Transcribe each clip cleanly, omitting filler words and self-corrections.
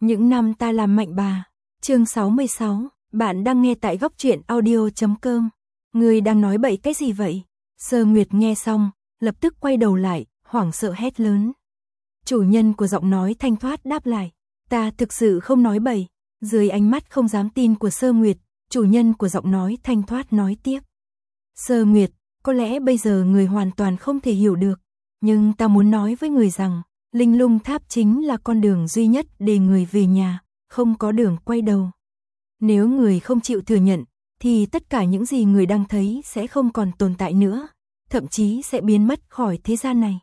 Những năm ta làm mạnh bà. Chương 66, bạn đang nghe tại góc truyện audio.com. Người đang nói bậy cái gì vậy? Sơ Nguyệt nghe xong, lập tức quay đầu lại, hoảng sợ hét lớn. Chủ nhân của giọng nói thanh thoát đáp lại, ta thực sự không nói bậy. Dưới ánh mắt không dám tin của Sơ Nguyệt, chủ nhân của giọng nói thanh thoát nói tiếp. Sơ Nguyệt, có lẽ bây giờ người hoàn toàn không thể hiểu được, nhưng ta muốn nói với người rằng, Linh Lung Tháp chính là con đường duy nhất để người về nhà, không có đường quay đầu. Nếu người không chịu thừa nhận, thì tất cả những gì người đang thấy sẽ không còn tồn tại nữa, thậm chí sẽ biến mất khỏi thế gian này.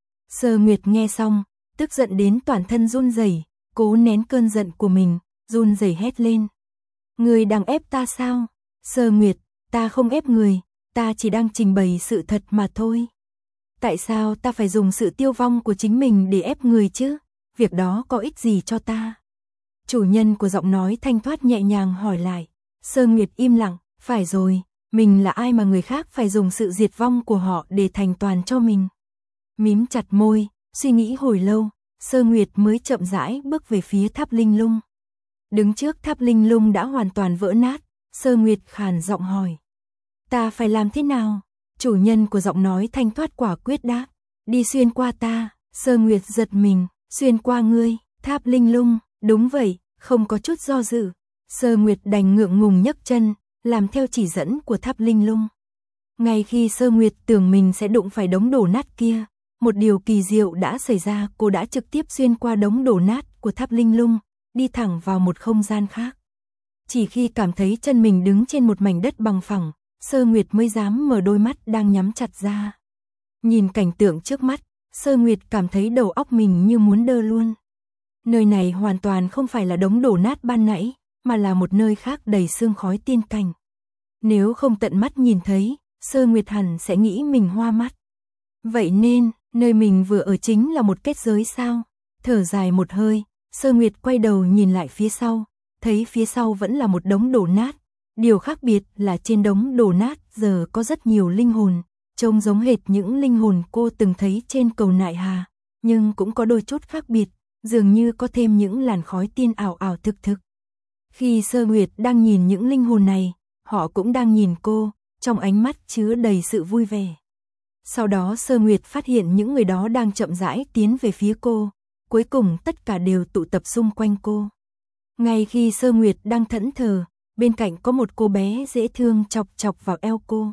Sơ Nguyệt nghe xong, tức giận đến toàn thân run rẩy, cố nén cơn giận của mình, run rẩy hét lên. Người đang ép ta sao? Sơ Nguyệt, ta không ép người, ta chỉ đang trình bày sự thật mà thôi. Tại sao ta phải dùng sự tiêu vong của chính mình để ép người chứ? Việc đó có ích gì cho ta? Chủ nhân của giọng nói thanh thoát nhẹ nhàng hỏi lại. Sơ Nguyệt im lặng, phải rồi, mình là ai mà người khác phải dùng sự diệt vong của họ để thành toàn cho mình? Mím chặt môi, suy nghĩ hồi lâu, Sơ Nguyệt mới chậm rãi bước về phía tháp linh lung. Đứng trước tháp linh lung đã hoàn toàn vỡ nát, Sơ Nguyệt khàn giọng hỏi. Ta phải làm thế nào? Chủ nhân của giọng nói thanh thoát quả quyết đáp. Đi xuyên qua ta. Sơ Nguyệt giật mình. Xuyên qua ngươi, tháp linh lung. Đúng vậy, không có chút do dự. Sơ Nguyệt đành ngượng ngùng nhấc chân, làm theo chỉ dẫn của tháp linh lung. Ngay khi Sơ Nguyệt tưởng mình sẽ đụng phải đống đổ nát kia, một điều kỳ diệu đã xảy ra, cô đã trực tiếp xuyên qua đống đổ nát của tháp linh lung, đi thẳng vào một không gian khác. Chỉ khi cảm thấy chân mình đứng trên một mảnh đất bằng phẳng, Sơ Nguyệt mới dám mở đôi mắt đang nhắm chặt ra. Nhìn cảnh tượng trước mắt, Sơ Nguyệt cảm thấy đầu óc mình như muốn đơ luôn. Nơi này hoàn toàn không phải là đống đổ nát ban nãy, mà là một nơi khác đầy sương khói tiên cảnh. Nếu không tận mắt nhìn thấy, Sơ Nguyệt hẳn sẽ nghĩ mình hoa mắt. Vậy nên, nơi mình vừa ở chính là một kết giới sao? Thở dài một hơi, Sơ Nguyệt quay đầu nhìn lại phía sau, thấy phía sau vẫn là một đống đổ nát. Điều khác biệt là trên đống đổ nát giờ có rất nhiều linh hồn, trông giống hệt những linh hồn cô từng thấy trên cầu Nại Hà, nhưng cũng có đôi chút khác biệt, dường như có thêm những làn khói tiên ảo ảo thực thực. Khi Sơ Nguyệt đang nhìn những linh hồn này, họ cũng đang nhìn cô, trong ánh mắt chứa đầy sự vui vẻ. Sau đó Sơ Nguyệt phát hiện những người đó đang chậm rãi tiến về phía cô, cuối cùng tất cả đều tụ tập xung quanh cô. Ngay khi Sơ Nguyệt đang thẫn thờ, bên cạnh có một cô bé dễ thương chọc chọc vào eo cô.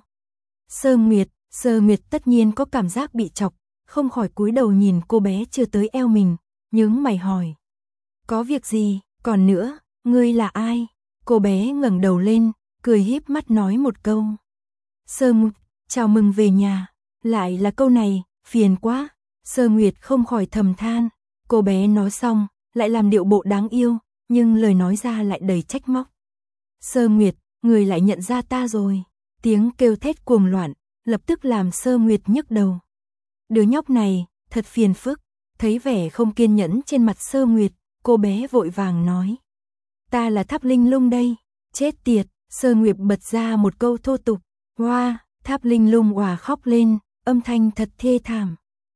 Sơ Nguyệt tất nhiên có cảm giác bị chọc, không khỏi cúi đầu nhìn cô bé chưa tới eo mình, nhướng mày hỏi. Có việc gì, còn nữa, ngươi là ai? Cô bé ngẩng đầu lên, cười híp mắt nói một câu. Sơ Nguyệt, chào mừng về nhà. Lại là câu này, phiền quá. Sơ Nguyệt không khỏi thầm than. Cô bé nói xong, lại làm điệu bộ đáng yêu, nhưng lời nói ra lại đầy trách móc. Sơ Nguyệt, người lại nhận ra ta rồi. Tiếng kêu thét cuồng loạn, lập tức làm Sơ Nguyệt nhức đầu. Đứa nhóc này, thật phiền phức. Thấy vẻ không kiên nhẫn trên mặt Sơ Nguyệt, cô bé vội vàng nói. Ta là tháp linh lung đây. Chết tiệt, Sơ Nguyệt bật ra một câu thô tục. Hoa, tháp linh lung òa khóc lên, âm thanh thật thê thảm.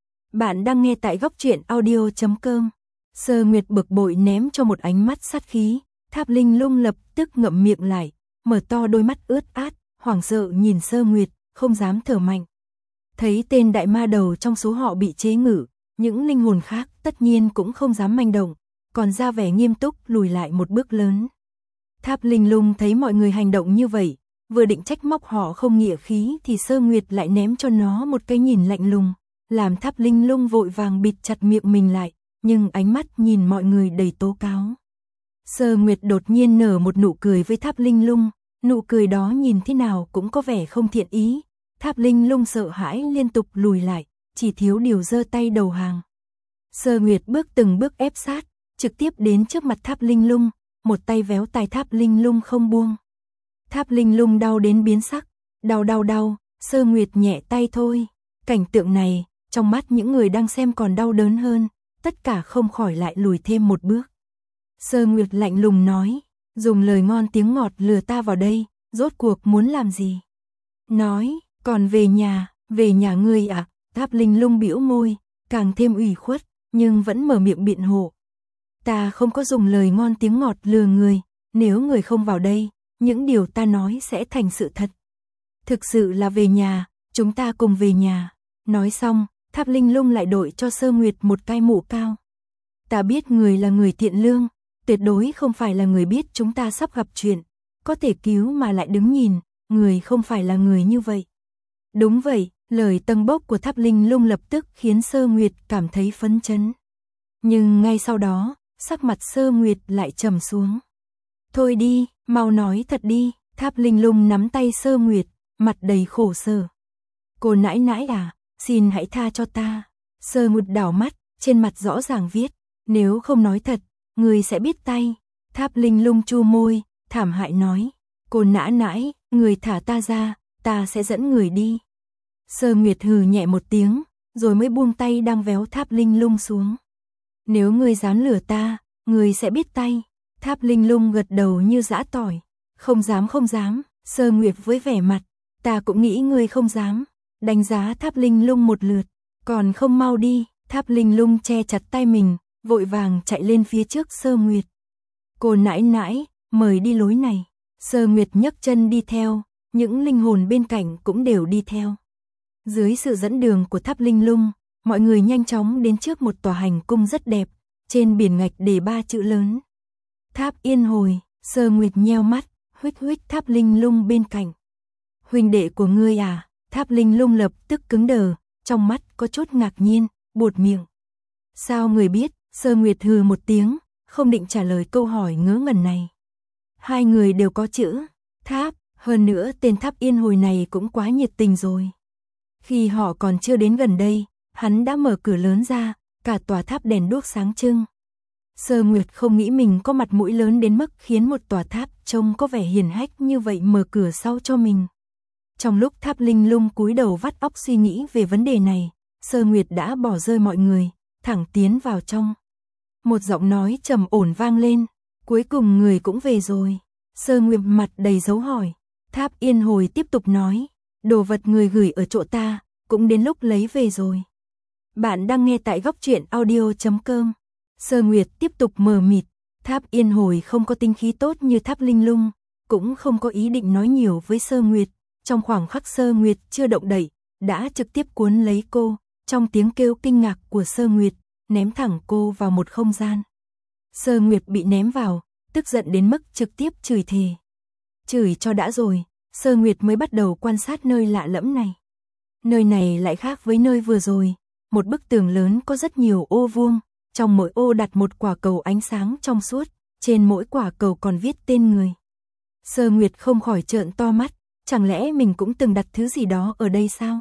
Bạn đang nghe tại góc truyện audio.com. Sơ Nguyệt bực bội ném cho một ánh mắt sát khí. Tháp linh lung lập tức ngậm miệng lại, mở to đôi mắt ướt át, hoảng sợ nhìn Sơ Nguyệt, không dám thở mạnh. Thấy tên đại ma đầu trong số họ bị chế ngự, những linh hồn khác tất nhiên cũng không dám manh động, còn ra vẻ nghiêm túc lùi lại một bước lớn. Tháp linh lung thấy mọi người hành động như vậy, vừa định trách móc họ không nghĩa khí thì Sơ Nguyệt lại ném cho nó một cái nhìn lạnh lùng, làm tháp linh lung vội vàng bịt chặt miệng mình lại, nhưng ánh mắt nhìn mọi người đầy tố cáo. Sơ Nguyệt đột nhiên nở một nụ cười với tháp linh lung, nụ cười đó nhìn thế nào cũng có vẻ không thiện ý. Tháp linh lung sợ hãi liên tục lùi lại, chỉ thiếu điều giơ tay đầu hàng. Sơ Nguyệt bước từng bước ép sát, trực tiếp đến trước mặt tháp linh lung, một tay véo tai tháp linh lung không buông. Tháp linh lung đau đến biến sắc, đau, Sơ Nguyệt nhẹ tay thôi. Cảnh tượng này, trong mắt những người đang xem còn đau đớn hơn, tất cả không khỏi lại lùi thêm một bước. Sơ Nguyệt lạnh lùng nói, dùng lời ngon tiếng ngọt lừa ta vào đây, rốt cuộc muốn làm gì? Nói, còn về nhà ngươi à? Tháp linh lung bĩu môi, càng thêm ủy khuất, nhưng vẫn mở miệng biện hộ. Ta không có dùng lời ngon tiếng ngọt lừa người, nếu người không vào đây, những điều ta nói sẽ thành sự thật. Thực sự là về nhà, chúng ta cùng về nhà. Nói xong, Tháp Linh Lung lại đội cho Sơ Nguyệt một cái mũ cao. Ta biết người là người thiện lương, tuyệt đối không phải là người biết chúng ta sắp gặp chuyện, có thể cứu mà lại đứng nhìn, người không phải là người như vậy. Đúng vậy, lời tâng bốc của Tháp Linh Lung lập tức khiến Sơ Nguyệt cảm thấy phấn chấn. Nhưng ngay sau đó, sắc mặt Sơ Nguyệt lại trầm xuống. Thôi đi, mau nói thật đi, Tháp Linh Lung nắm tay Sơ Nguyệt, mặt đầy khổ sở. Cô nãi nãi à, xin hãy tha cho ta. Sơ Nguyệt đảo mắt, trên mặt rõ ràng viết, nếu không nói thật, người sẽ biết tay. Tháp Linh Lung chu môi, thảm hại nói, cô nãi nãi, người thả ta ra, ta sẽ dẫn người đi. Sơ Nguyệt hừ nhẹ một tiếng, rồi mới buông tay đang véo Tháp Linh Lung xuống. Nếu ngươi dám lừa ta, ngươi sẽ biết tay. Tháp Linh Lung gật đầu như giã tỏi. Không dám không dám, Sơ Nguyệt với vẻ mặt, ta cũng nghĩ ngươi không dám. Đánh giá Tháp Linh Lung một lượt, còn không mau đi. Tháp Linh Lung che chặt tay mình, vội vàng chạy lên phía trước Sơ Nguyệt. Cô nãi nãi, mời đi lối này. Sơ Nguyệt nhấc chân đi theo, những linh hồn bên cạnh cũng đều đi theo. Dưới sự dẫn đường của Tháp Linh Lung, mọi người nhanh chóng đến trước một tòa hành cung rất đẹp, trên biển ngạch đề 3 chữ lớn. Tháp Yên Hồi. Sơ Nguyệt nheo mắt, huých huých Tháp Linh Lung bên cạnh. Huynh đệ của ngươi à? Tháp Linh Lung lập tức cứng đờ, trong mắt có chút ngạc nhiên, buột miệng. Sao người biết? Sơ Nguyệt hừ một tiếng, không định trả lời câu hỏi ngớ ngẩn này. Hai người đều có chữ Tháp, hơn nữa tên Tháp Yên Hồi này cũng quá nhiệt tình rồi. Khi họ còn chưa đến gần đây, hắn đã mở cửa lớn ra, cả tòa tháp đèn đuốc sáng trưng. Sơ Nguyệt không nghĩ mình có mặt mũi lớn đến mức khiến một tòa tháp trông có vẻ hiền hách như vậy mở cửa sau cho mình. Trong lúc Tháp Linh Lung cúi đầu vắt óc suy nghĩ về vấn đề này, Sơ Nguyệt đã bỏ rơi mọi người, thẳng tiến vào trong. Một giọng nói trầm ổn vang lên, cuối cùng người cũng về rồi. Sơ Nguyệt mặt đầy dấu hỏi. Tháp Yên Hồi tiếp tục nói, đồ vật người gửi ở chỗ ta, cũng đến lúc lấy về rồi. Bạn đang nghe tại góc truyện audio.com. Sơ Nguyệt tiếp tục mờ mịt, Tháp Yên Hồi không có tinh khí tốt như Tháp Linh Lung, cũng không có ý định nói nhiều với Sơ Nguyệt. Trong khoảng khắc Sơ Nguyệt chưa động đậy, đã trực tiếp cuốn lấy cô, trong tiếng kêu kinh ngạc của Sơ Nguyệt, ném thẳng cô vào một không gian. Sơ Nguyệt bị ném vào, tức giận đến mức trực tiếp chửi thề. Chửi cho đã rồi, Sơ Nguyệt mới bắt đầu quan sát nơi lạ lẫm này. Nơi này lại khác với nơi vừa rồi, một bức tường lớn có rất nhiều ô vuông, trong mỗi ô đặt một quả cầu ánh sáng trong suốt, trên mỗi quả cầu còn viết tên người. Sơ Nguyệt không khỏi trợn to mắt, chẳng lẽ mình cũng từng đặt thứ gì đó ở đây sao?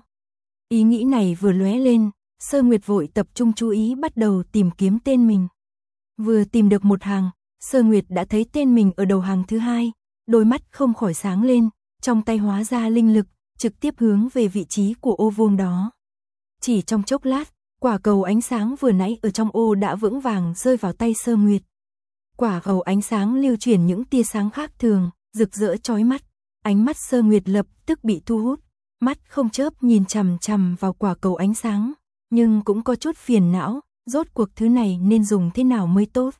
Ý nghĩ này vừa lóe lên, Sơ Nguyệt vội tập trung chú ý bắt đầu tìm kiếm tên mình. Vừa tìm được một hàng, Sơ Nguyệt đã thấy tên mình ở đầu hàng thứ hai, đôi mắt không khỏi sáng lên, trong tay hóa ra linh lực, trực tiếp hướng về vị trí của ô vuông đó. Chỉ trong chốc lát, quả cầu ánh sáng vừa nãy ở trong ô đã vững vàng rơi vào tay Sơ Nguyệt. Quả cầu ánh sáng lưu chuyển những tia sáng khác thường, rực rỡ chói mắt, ánh mắt Sơ Nguyệt lập tức bị thu hút, mắt không chớp nhìn chằm chằm vào quả cầu ánh sáng, nhưng cũng có chút phiền não, rốt cuộc thứ này nên dùng thế nào mới tốt.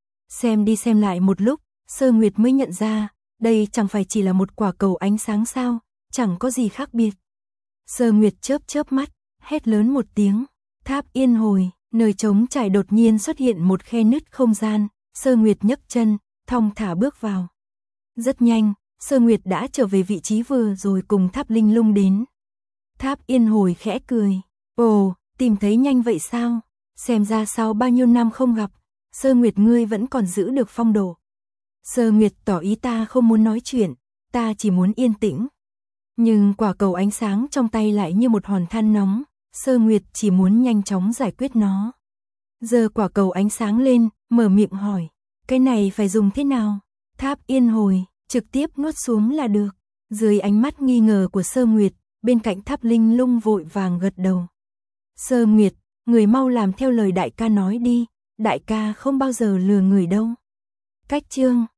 Xem đi xem lại một lúc, Sơ Nguyệt mới nhận ra, đây chẳng phải chỉ là một quả cầu ánh sáng sao, chẳng có gì khác biệt. Sơ Nguyệt chớp chớp mắt, hét lớn một tiếng, Tháp Yên Hồi, nơi trống trải đột nhiên xuất hiện một khe nứt không gian, Sơ Nguyệt nhấc chân, thong thả bước vào. Rất nhanh, Sơ Nguyệt đã trở về vị trí vừa rồi cùng Tháp Linh Lung đến. Tháp Yên Hồi khẽ cười, ồ, tìm thấy nhanh vậy sao? Xem ra sau bao nhiêu năm không gặp, Sơ Nguyệt ngươi vẫn còn giữ được phong độ. Sơ Nguyệt tỏ ý ta không muốn nói chuyện, ta chỉ muốn yên tĩnh. Nhưng quả cầu ánh sáng trong tay lại như một hòn than nóng, Sơ Nguyệt chỉ muốn nhanh chóng giải quyết nó. Giơ quả cầu ánh sáng lên, mở miệng hỏi, cái này phải dùng thế nào? Tháp Yên Hồi, trực tiếp nuốt xuống là được. Dưới ánh mắt nghi ngờ của Sơ Nguyệt, bên cạnh Tháp Linh Lung vội vàng gật đầu. Sơ Nguyệt, người mau làm theo lời đại ca nói đi, đại ca không bao giờ lừa người đâu. Cách chương